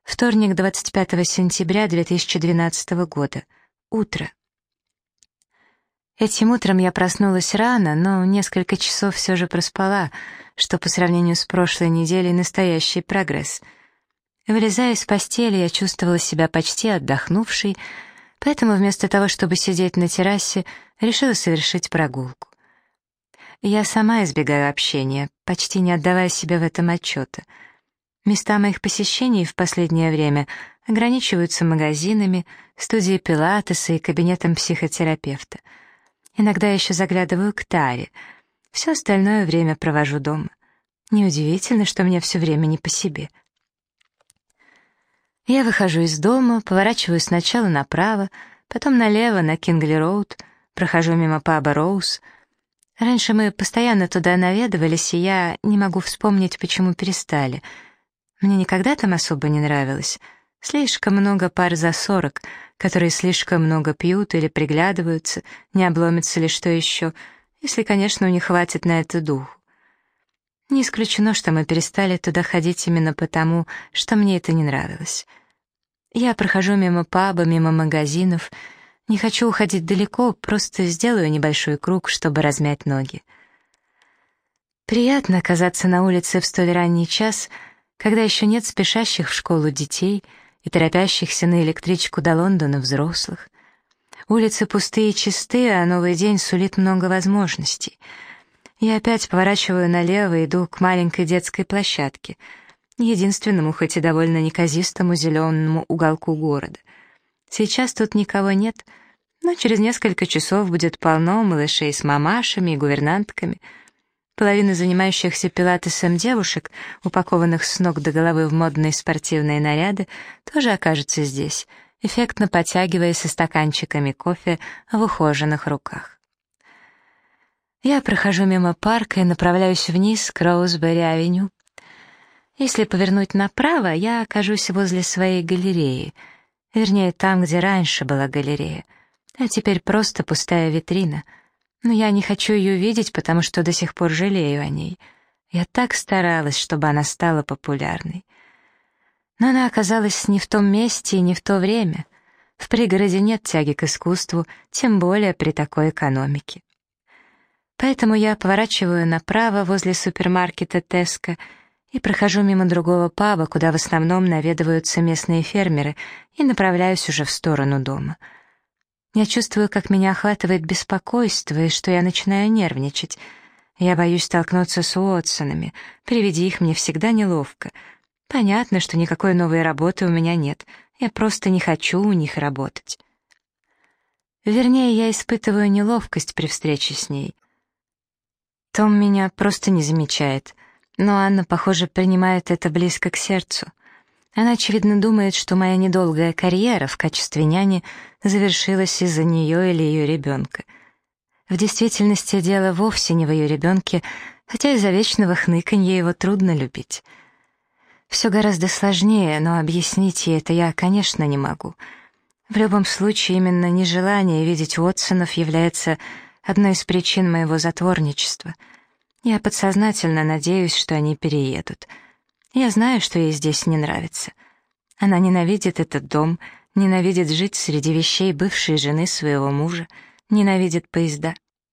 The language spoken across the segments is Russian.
Вторник, 25 сентября 2012 года. Утро. Этим утром я проснулась рано, но несколько часов все же проспала, что по сравнению с прошлой неделей настоящий прогресс. Вылезая из постели, я чувствовала себя почти отдохнувшей, поэтому вместо того, чтобы сидеть на террасе, решила совершить прогулку. Я сама избегаю общения, почти не отдавая себе в этом отчета. Места моих посещений в последнее время ограничиваются магазинами, студией пилатеса и кабинетом психотерапевта. Иногда я еще заглядываю к Таре. Все остальное время провожу дома. Неудивительно, что мне все время не по себе. Я выхожу из дома, поворачиваю сначала направо, потом налево на Кингли-роуд, прохожу мимо паба «Роуз». Раньше мы постоянно туда наведывались, и я не могу вспомнить, почему перестали. Мне никогда там особо не нравилось. Слишком много пар за 40, которые слишком много пьют или приглядываются, не обломится ли что еще, если, конечно, у них хватит на это духу. Не исключено, что мы перестали туда ходить именно потому, что мне это не нравилось. Я прохожу мимо паба, мимо магазинов, не хочу уходить далеко, просто сделаю небольшой круг, чтобы размять ноги. Приятно оказаться на улице в столь ранний час, когда еще нет спешащих в школу детей и торопящихся на электричку до Лондона взрослых. Улицы пустые и чистые, а новый день сулит много возможностей. Я опять поворачиваю налево и иду к маленькой детской площадке, единственному, хоть и довольно неказистому зеленому уголку города. Сейчас тут никого нет, но через несколько часов будет полно малышей с мамашами и гувернантками. Половина занимающихся пилатесом девушек, упакованных с ног до головы в модные спортивные наряды, тоже окажется здесь, эффектно подтягиваясь со стаканчиками кофе в ухоженных руках. Я прохожу мимо парка и направляюсь вниз к Роузбери-авеню. Если повернуть направо, я окажусь возле своей галереи, вернее, там, где раньше была галерея, а теперь просто пустая витрина. Но я не хочу ее видеть, потому что до сих пор жалею о ней. Я так старалась, чтобы она стала популярной. Но она оказалась не в том месте и не в то время. В пригороде нет тяги к искусству, тем более при такой экономике. Поэтому я поворачиваю направо возле супермаркета «Теско» и прохожу мимо другого паба, куда в основном наведываются местные фермеры, и направляюсь уже в сторону дома. Я чувствую, как меня охватывает беспокойство и что я начинаю нервничать. Я боюсь столкнуться с Уотсонами, при виде их мне всегда неловко. Понятно, что никакой новой работы у меня нет, я просто не хочу у них работать. Вернее, я испытываю неловкость при встрече с ней. Том меня просто не замечает, но Анна, похоже, принимает это близко к сердцу. Она, очевидно, думает, что моя недолгая карьера в качестве няни завершилась из-за нее или ее ребенка. В действительности дело вовсе не в ее ребенке, хотя из-за вечного хныканья его трудно любить. Все гораздо сложнее, но объяснить ей это я, конечно, не могу. В любом случае, именно нежелание видеть Уотсонов является одной из причин моего затворничества. Я подсознательно надеюсь, что они переедут. Я знаю, что ей здесь не нравится. Она ненавидит этот дом, ненавидит жить среди вещей бывшей жены своего мужа, ненавидит поезда.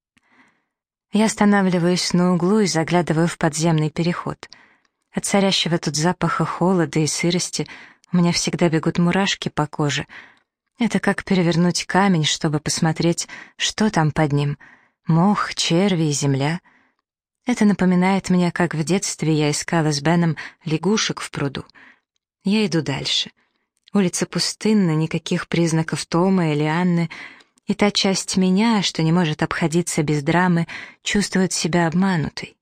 Я останавливаюсь на углу и заглядываю в подземный переход. От царящего тут запаха холода и сырости у меня всегда бегут мурашки по коже. Это как перевернуть камень, чтобы посмотреть, что там под ним. Мох, черви и земля. Это напоминает мне, как в детстве я искала с Беном лягушек в пруду. Я иду дальше. Улица пустынна, никаких признаков Тома или Анны, и та часть меня, что не может обходиться без драмы, чувствует себя обманутой.